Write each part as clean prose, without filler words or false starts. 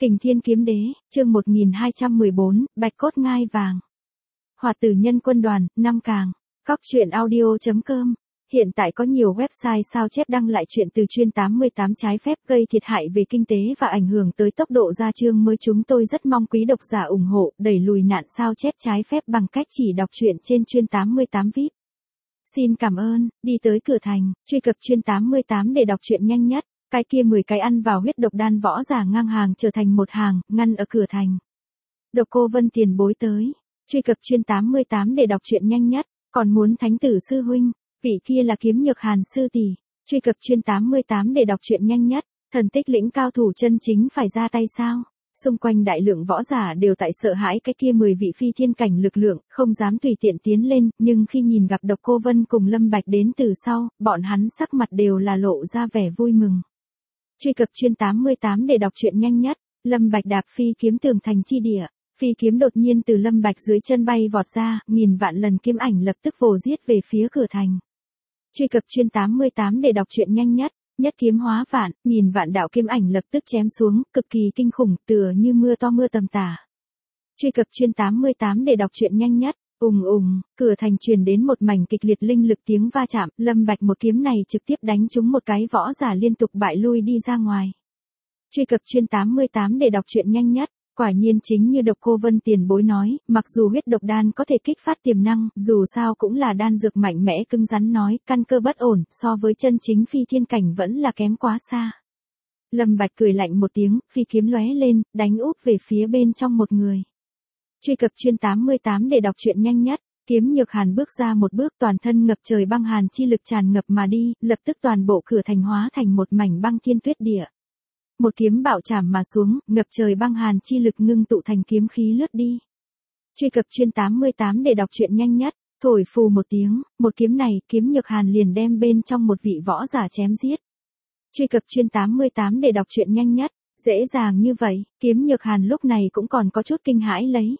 Kình Thiên Kiếm Đế, chương 1214, Bạch Cốt Ngai Vàng. Hoạt tử nhân quân đoàn, 5 càng. Cóc truyện audio.com. Hiện tại có nhiều website sao chép đăng lại chuyện từ chuyên 88 trái phép gây thiệt hại về kinh tế và ảnh hưởng tới tốc độ ra chương mới. Chúng tôi rất mong quý độc giả ủng hộ, đẩy lùi nạn sao chép trái phép bằng cách chỉ đọc truyện trên chuyên 88 VIP. Xin cảm ơn, đi tới cửa thành, truy cập chuyên 88 để đọc truyện nhanh nhất. Cái kia 10 cái ăn vào huyết độc đan võ giả ngang hàng trở thành một hàng, ngăn ở cửa thành. Độc Cô Vân tiền bối tới, truy cập chuyên 88 để đọc truyện nhanh nhất, còn muốn thánh tử sư huynh, vị kia là Kiếm Nhược Hàn sư tỷ, truy cập chuyên 88 để đọc truyện nhanh nhất, thần tích lĩnh cao thủ chân chính phải ra tay sao? Xung quanh đại lượng võ giả đều tại sợ hãi cái kia 10 vị phi thiên cảnh lực lượng, không dám tùy tiện tiến lên, nhưng khi nhìn gặp Độc Cô Vân cùng Lâm Bạch đến từ sau, bọn hắn sắc mặt đều là lộ ra vẻ vui mừng. Truy cập chuyên 88 để đọc truyện nhanh nhất, Lâm Bạch đạp phi kiếm tường thành chi địa, phi kiếm đột nhiên từ Lâm Bạch dưới chân bay vọt ra, nghìn vạn lần kiếm ảnh lập tức vồ giết về phía cửa thành. Truy cập chuyên 88 để đọc truyện nhanh nhất, nhất kiếm hóa vạn, nghìn vạn đạo kiếm ảnh lập tức chém xuống, cực kỳ kinh khủng, tựa như mưa to mưa tầm tã. Truy cập chuyên 88 để đọc truyện nhanh nhất. Cửa thành truyền đến một mảnh kịch liệt linh lực tiếng va chạm, Lâm Bạch một kiếm này trực tiếp đánh trúng một cái võ giả liên tục bại lui đi ra ngoài. Truy cập chuyên 88 để đọc truyện nhanh nhất, quả nhiên chính như Độc Cô Vân tiền bối nói, mặc dù huyết độc đan có thể kích phát tiềm năng, dù sao cũng là đan dược mạnh mẽ cứng rắn nói, căn cơ bất ổn, so với chân chính phi thiên cảnh vẫn là kém quá xa. Lâm Bạch cười lạnh một tiếng, phi kiếm lóe lên, đánh úp về phía bên trong một người. Truy cập chuyên 88 để đọc truyện nhanh nhất, Kiếm Nhược Hàn bước ra một bước toàn thân ngập trời băng hàn chi lực tràn ngập mà đi, lập tức toàn bộ cửa thành hóa thành một mảnh băng thiên tuyết địa. Một kiếm bạo chảm mà xuống, ngập trời băng hàn chi lực ngưng tụ thành kiếm khí lướt đi. Truy cập chuyên 88 để đọc truyện nhanh nhất, thổi phù một tiếng, một kiếm này, Kiếm Nhược Hàn liền đem bên trong một vị võ giả chém giết. Truy cập chuyên 88 để đọc truyện nhanh nhất, dễ dàng như vậy, Kiếm Nhược Hàn lúc này cũng còn có chút kinh hãi lấy.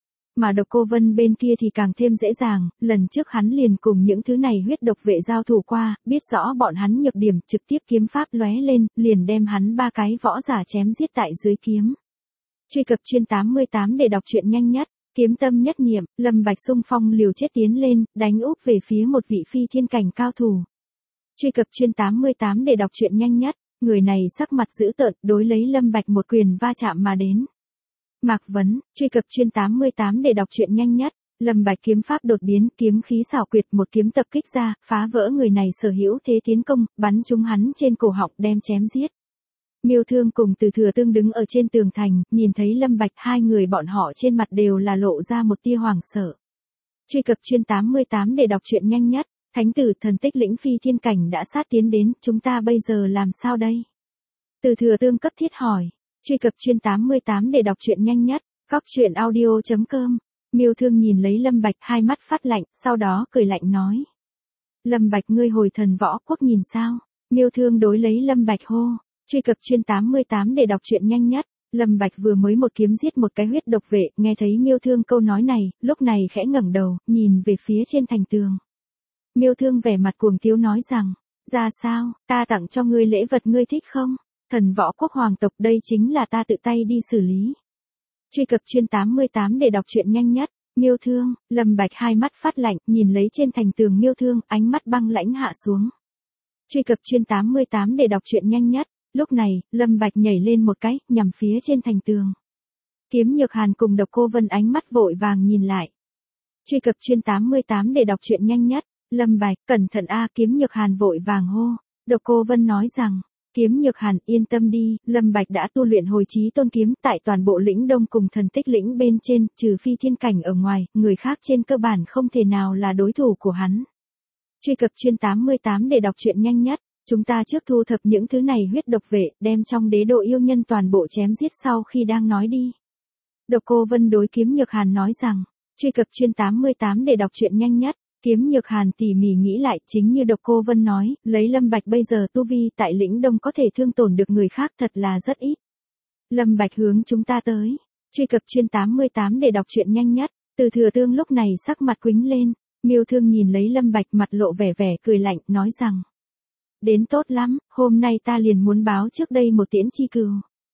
Mà Độc Cô Vân bên kia thì càng thêm dễ dàng, lần trước hắn liền cùng những thứ này huyết độc vệ giao thủ qua, biết rõ bọn hắn nhược điểm, trực tiếp kiếm pháp lóe lên, liền đem hắn 3 cái võ giả chém giết tại dưới kiếm. Truy cập chuyên 88 để đọc truyện nhanh nhất, kiếm tâm nhất niệm, Lâm Bạch xung phong liều chết tiến lên, đánh úp về phía một vị phi thiên cảnh cao thủ. Truy cập chuyên 88 để đọc truyện nhanh nhất, người này sắc mặt dữ tợn, đối lấy Lâm Bạch một quyền va chạm mà đến. Mạc Vấn, truy cập chuyên 88 để đọc truyện nhanh nhất, Lâm Bạch kiếm pháp đột biến, kiếm khí xảo quyệt, một kiếm tập kích ra, phá vỡ người này sở hữu thế tiến công, bắn trúng hắn trên cổ họng đem chém giết. Miêu Thương cùng Từ Thừa Tương đứng ở trên tường thành, nhìn thấy Lâm Bạch, hai người bọn họ trên mặt đều là lộ ra một tia hoảng sợ. Truy cập chuyên 88 để đọc truyện nhanh nhất, Thánh tử thần tích lĩnh phi thiên cảnh đã sát tiến đến, chúng ta bây giờ làm sao đây? Từ Thừa Tương cấp thiết hỏi. Truy cập chuyên 88 để đọc truyện nhanh nhất, cóc truyện audio.com. Miêu Thương nhìn lấy Lâm Bạch, hai mắt phát lạnh, sau đó cười lạnh nói. Lâm Bạch, ngươi hồi thần võ quốc nhìn sao? Miêu Thương đối lấy Lâm Bạch hô. Truy cập chuyên 88 để đọc truyện nhanh nhất, Lâm Bạch vừa mới một kiếm giết một cái huyết độc vệ, nghe thấy Miêu Thương câu nói này, lúc này khẽ ngẩng đầu, nhìn về phía trên thành tường. Miêu Thương vẻ mặt cuồng tiếu nói rằng, ra sao, ta tặng cho ngươi lễ vật ngươi thích không? Thần võ quốc hoàng tộc đây chính là ta tự tay đi xử lý. Truy cập chuyên 88 để đọc truyện nhanh nhất, Miêu Thương, Lâm Bạch hai mắt phát lạnh, nhìn lấy trên thành tường Miêu Thương, ánh mắt băng lãnh hạ xuống. Truy cập chuyên 88 để đọc truyện nhanh nhất, lúc này, Lâm Bạch nhảy lên một cái, nhằm phía trên thành tường. Kiếm Nhược Hàn cùng Độc Cô Vân ánh mắt vội vàng nhìn lại. Truy cập chuyên 88 để đọc truyện nhanh nhất, Lâm Bạch, cẩn thận a, Kiếm Nhược Hàn vội vàng hô. Độc Cô Vân nói rằng, Kiếm Nhược Hàn yên tâm đi, Lâm Bạch đã tu luyện hồi chí tôn kiếm tại toàn bộ lĩnh đông cùng thần tích lĩnh bên trên, trừ phi thiên cảnh ở ngoài, người khác trên cơ bản không thể nào là đối thủ của hắn. Truy cập chuyên 88 để đọc truyện nhanh nhất, chúng ta trước thu thập những thứ này huyết độc vệ, đem trong đế độ yêu nhân toàn bộ chém giết sau khi đang nói đi. Độc Cô Vân đối Kiếm Nhược Hàn nói rằng, truy cập chuyên 88 để đọc truyện nhanh nhất. Kiếm Nhược Hàn tỉ mỉ nghĩ lại, chính như Độc Cô Vân nói, lấy Lâm Bạch bây giờ tu vi tại lĩnh đông có thể thương tổn được người khác thật là rất ít. Lâm Bạch hướng chúng ta tới. Truy cập chuyên 88 để đọc truyện nhanh nhất, Từ Thừa Tương lúc này sắc mặt quĩnh lên, Miêu Thương nhìn lấy Lâm Bạch mặt lộ vẻ cười lạnh, nói rằng. Đến tốt lắm, hôm nay ta liền muốn báo trước đây một tiễn chi cừu.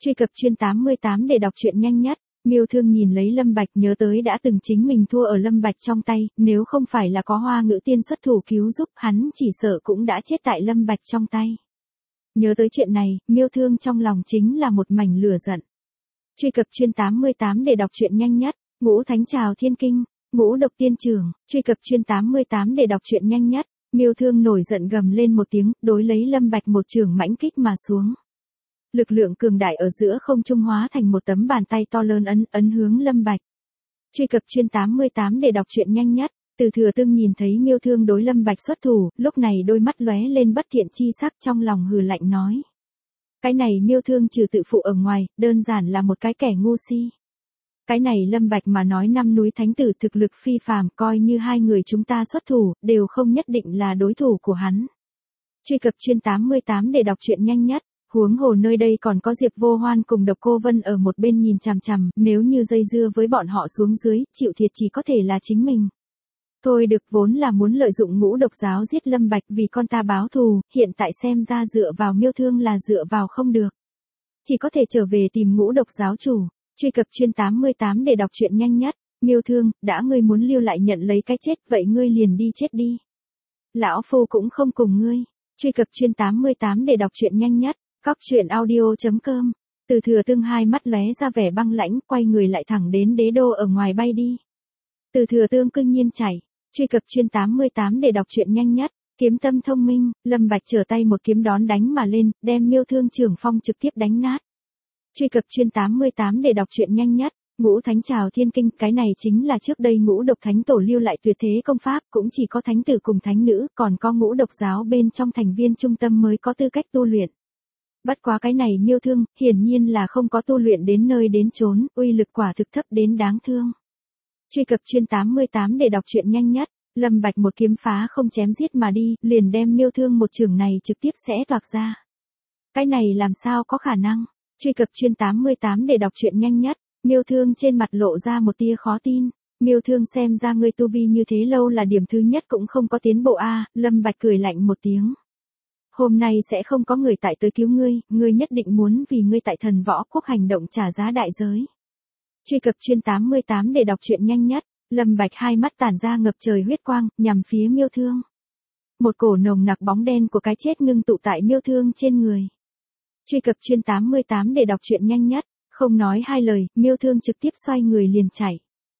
Truy cập chuyên 88 để đọc truyện nhanh nhất. Miêu Thương nhìn lấy Lâm Bạch nhớ tới đã từng chính mình thua ở Lâm Bạch trong tay, nếu không phải là có Hoa Ngữ Tiên xuất thủ cứu giúp, hắn chỉ sợ cũng đã chết tại Lâm Bạch trong tay. Nhớ tới chuyện này, Miêu Thương trong lòng chính là một mảnh lửa giận. Truy cập chuyên 88 để đọc truyện nhanh nhất. Ngũ Thánh Trào Thiên Kinh, Ngũ Độc Tiên Trưởng. Truy cập chuyên 88 để đọc truyện nhanh nhất. Miêu Thương nổi giận gầm lên một tiếng, đối lấy Lâm Bạch một chưởng mãnh kích mà xuống. Lực lượng cường đại ở giữa không trung hóa thành một tấm bàn tay to lớn ấn hướng Lâm Bạch. Truy cập chuyên 88 để đọc truyện nhanh nhất. Từ Thừa Tương nhìn thấy Miêu Thương đối Lâm Bạch xuất thủ, lúc này đôi mắt lóe lên bất thiện chi sắc, trong lòng hừ lạnh nói: cái này Miêu Thương trừ tự phụ ở ngoài, đơn giản là một cái kẻ ngu si. Cái này Lâm Bạch mà nói năm núi thánh tử thực lực phi phàm, coi như hai người chúng ta xuất thủ, đều không nhất định là đối thủ của hắn. Truy cập chuyên 88 để đọc truyện nhanh nhất. Huống hồ nơi đây còn có Diệp Vô Hoan cùng Độc Cô Vân ở một bên nhìn chằm chằm, nếu như dây dưa với bọn họ xuống dưới, chịu thiệt chỉ có thể là chính mình. Thôi được, vốn là muốn lợi dụng Ngũ Độc giáo giết Lâm Bạch vì con ta báo thù, hiện tại xem ra dựa vào Miêu Thương là dựa vào không được. Chỉ có thể trở về tìm Ngũ Độc giáo chủ. Truy cập chuyên 88 để đọc truyện nhanh nhất. Miêu Thương, đã ngươi muốn lưu lại nhận lấy cái chết, vậy ngươi liền đi chết đi. Lão phu cũng không cùng ngươi. Truy cập chuyên 88 để đọc truyện nhanh nhất. Cóc truyện audio.com. Từ Thừa Tương hai mắt lóe ra vẻ băng lãnh, quay người lại thẳng đến đế đô ở ngoài bay đi. Từ Thừa Tương cương nhiên chảy. Truy cập chuyên 88 để đọc truyện nhanh nhất. Kiếm tâm thông minh, Lâm Bạch trở tay một kiếm đón đánh mà lên, đem Miêu Thương trưởng phong trực tiếp đánh nát. Truy cập chuyên 88 để đọc truyện nhanh nhất. Ngũ Thánh Trào Thiên Kinh, cái này chính là trước đây Ngũ Độc Thánh Tổ lưu lại tuyệt thế công pháp, cũng chỉ có thánh tử cùng thánh nữ, còn có Ngũ Độc giáo bên trong thành viên trung tâm mới có tư cách tu luyện. Bất quá cái này Miêu Thương, hiển nhiên là không có tu luyện đến nơi đến chốn, uy lực quả thực thấp đến đáng thương. Truy cập chuyên 88 để đọc truyện nhanh nhất. Lâm Bạch một kiếm phá không chém giết mà đi, liền đem Miêu Thương một chưởng này trực tiếp xé toạc ra. Cái này làm sao có khả năng? Truy cập chuyên 88 để đọc truyện nhanh nhất. Miêu Thương trên mặt lộ ra một tia khó tin. Miêu Thương, xem ra ngươi tu vi như thế lâu là điểm thứ nhất cũng không có tiến bộ a. Lâm Bạch cười lạnh một tiếng. Hôm nay sẽ không có người tại tới cứu ngươi, ngươi nhất định muốn vì ngươi tại Thần Võ Quốc hành động trả giá đại giới. Truy cập chuyên 88 để đọc truyện nhanh nhất. Lâm Bạch hai mắt tản ra ngập trời huyết quang, nhằm phía Miêu Thương. Một cổ nồng nặc bóng đen của cái chết ngưng tụ tại Miêu Thương trên người. Truy cập chuyên 88 để đọc truyện nhanh nhất. Không nói hai lời, Miêu Thương trực tiếp xoay người liền chạy.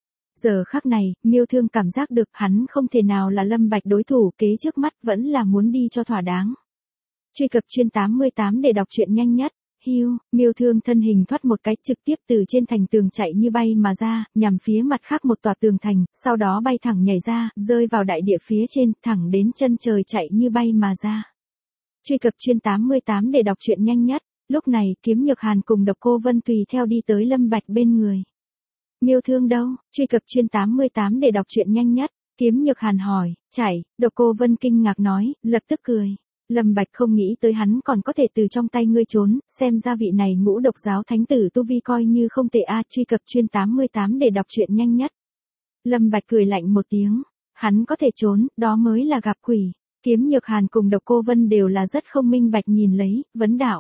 Giờ khắc này, Miêu Thương cảm giác được hắn không thể nào là Lâm Bạch đối thủ, kế trước mắt vẫn là muốn đi cho thỏa đáng. Truy cập chuyên 88 để đọc truyện nhanh nhất. Hưu, Miêu Thương thân hình thoát một cái trực tiếp từ trên thành tường chạy như bay mà ra, nhằm phía mặt khác một tòa tường thành, sau đó bay thẳng nhảy ra, rơi vào đại địa phía trên, thẳng đến chân trời chạy như bay mà ra. Truy cập chuyên 88 để đọc truyện nhanh nhất. Lúc này, Kiếm Nhược Hàn cùng Độc Cô Vân tùy theo đi tới Lâm Bạch bên người. Miêu Thương đâu? Truy cập chuyên 88 để đọc truyện nhanh nhất. Kiếm Nhược Hàn hỏi, chạy, Độc Cô Vân kinh ngạc nói, lập tức cười. Lâm Bạch không nghĩ tới hắn còn có thể từ trong tay ngươi trốn, xem ra vị này Ngũ Độc giáo thánh tử tu vi coi như không tệ a. Truy cập chuyên 88 để đọc truyện nhanh nhất. Lâm Bạch cười lạnh một tiếng, hắn có thể trốn, đó mới là gặp quỷ. Kiếm Nhược Hàn cùng Độc Cô Vân đều là rất không minh bạch nhìn lấy, vấn đạo.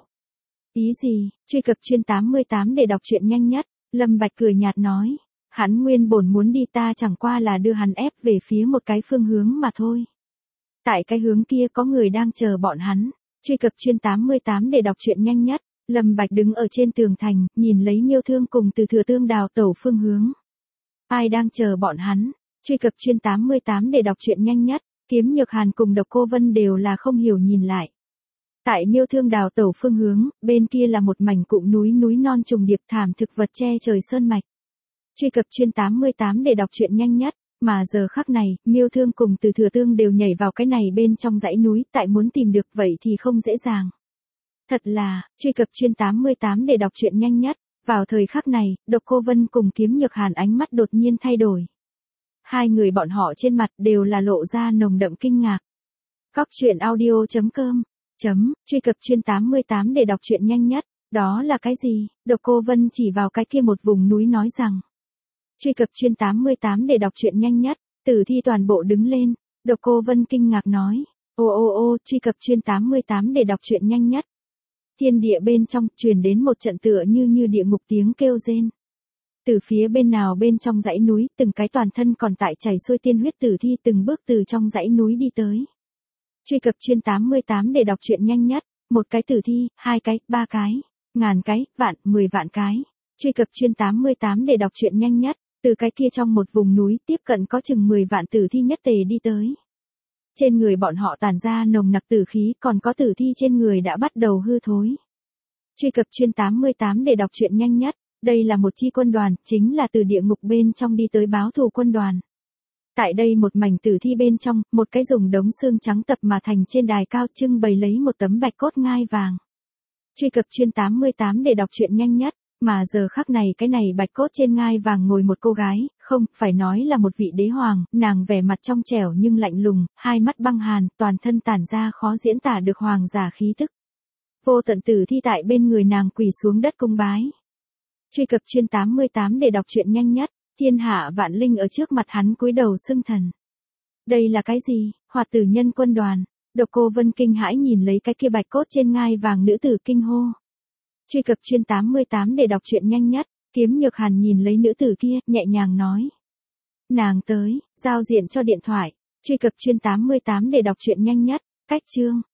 Ý gì? Truy cập chuyên 88 để đọc truyện nhanh nhất. Lâm Bạch cười nhạt nói, hắn nguyên bổn muốn đi, ta chẳng qua là đưa hắn ép về phía một cái phương hướng mà thôi. Tại cái hướng kia có người đang chờ bọn hắn. Truy cập chuyên 88 để đọc truyện nhanh nhất. Lâm Bạch đứng ở trên tường thành, nhìn lấy Miêu Thương cùng Từ Thừa Tương đào tẩu phương hướng. Ai đang chờ bọn hắn? Truy cập chuyên 88 để đọc truyện nhanh nhất. Kiếm Nhược Hàn cùng Độc Cô Vân đều là không hiểu nhìn lại. Tại Miêu Thương đào tẩu phương hướng, bên kia là một mảnh cụm núi non trùng điệp, thảm thực vật che trời sơn mạch. Truy cập chuyên 88 để đọc truyện nhanh nhất. Mà giờ khắc này, Miêu Thương cùng Từ Thừa Tương đều nhảy vào cái này bên trong dãy núi, tại muốn tìm được vậy thì không dễ dàng. Thật là, truy cập chuyên 88 để đọc truyện nhanh nhất. Vào thời khắc này, Độc Cô Vân cùng Kiếm Nhược Hàn ánh mắt đột nhiên thay đổi. Hai người bọn họ trên mặt đều là lộ ra nồng đậm kinh ngạc. Cóc truyện audio.com. Truy cập chuyên 88 để đọc truyện nhanh nhất. Đó là cái gì? Độc Cô Vân chỉ vào cái kia một vùng núi nói rằng. Truy cập chuyên 88 để đọc truyện nhanh nhất. Tử thi toàn bộ đứng lên. Độc Cô Vân kinh ngạc nói. Truy cập chuyên 88 để đọc truyện nhanh nhất. Thiên địa bên trong truyền đến một trận tựa như địa ngục tiếng kêu rên. Từ phía bên nào bên trong dãy núi, từng cái toàn thân còn tại chảy xuôi tiên huyết tử thi từng bước từ trong dãy núi đi tới. Truy cập chuyên 88 để đọc truyện nhanh nhất, một cái tử thi, hai cái, ba cái, ngàn cái, vạn, 10 vạn cái. Truy cập chuyên 88 để đọc truyện nhanh nhất, từ cái kia trong một vùng núi tiếp cận có chừng 10 vạn tử thi nhất tề đi tới. Trên người bọn họ tản ra nồng nặc tử khí, còn có tử thi trên người đã bắt đầu hư thối. Truy cập chuyên 88 để đọc truyện nhanh nhất, đây là một chi quân đoàn, chính là từ địa ngục bên trong đi tới báo thù quân đoàn. Tại đây một mảnh tử thi bên trong, một cái dùng đống xương trắng tập mà thành trên đài cao trưng bày lấy một tấm bạch cốt ngai vàng. Truy cập chuyên 88 để đọc truyện nhanh nhất, mà giờ khắc này cái này bạch cốt trên ngai vàng ngồi một cô gái, không, phải nói là một vị đế hoàng, nàng vẻ mặt trong trẻo nhưng lạnh lùng, hai mắt băng hàn, toàn thân tản ra khó diễn tả được hoàng giả khí tức. Vô tận tử thi tại bên người nàng quỳ xuống đất cung bái. Truy cập chuyên 88 để đọc truyện nhanh nhất, thiên hạ vạn linh ở trước mặt hắn cúi đầu xưng thần. Đây là cái gì? Hoạt tử nhân quân đoàn. Độc Cô Vân kinh hãi nhìn lấy cái kia bạch cốt trên ngai vàng, nữ tử kinh hô. Truy cập chuyên 88 để đọc truyện nhanh nhất, Kiếm Nhược Hàn nhìn lấy nữ tử kia, nhẹ nhàng nói. Nàng tới, giao diện cho điện thoại. Truy cập chuyên 88 để đọc truyện nhanh nhất, cách chương.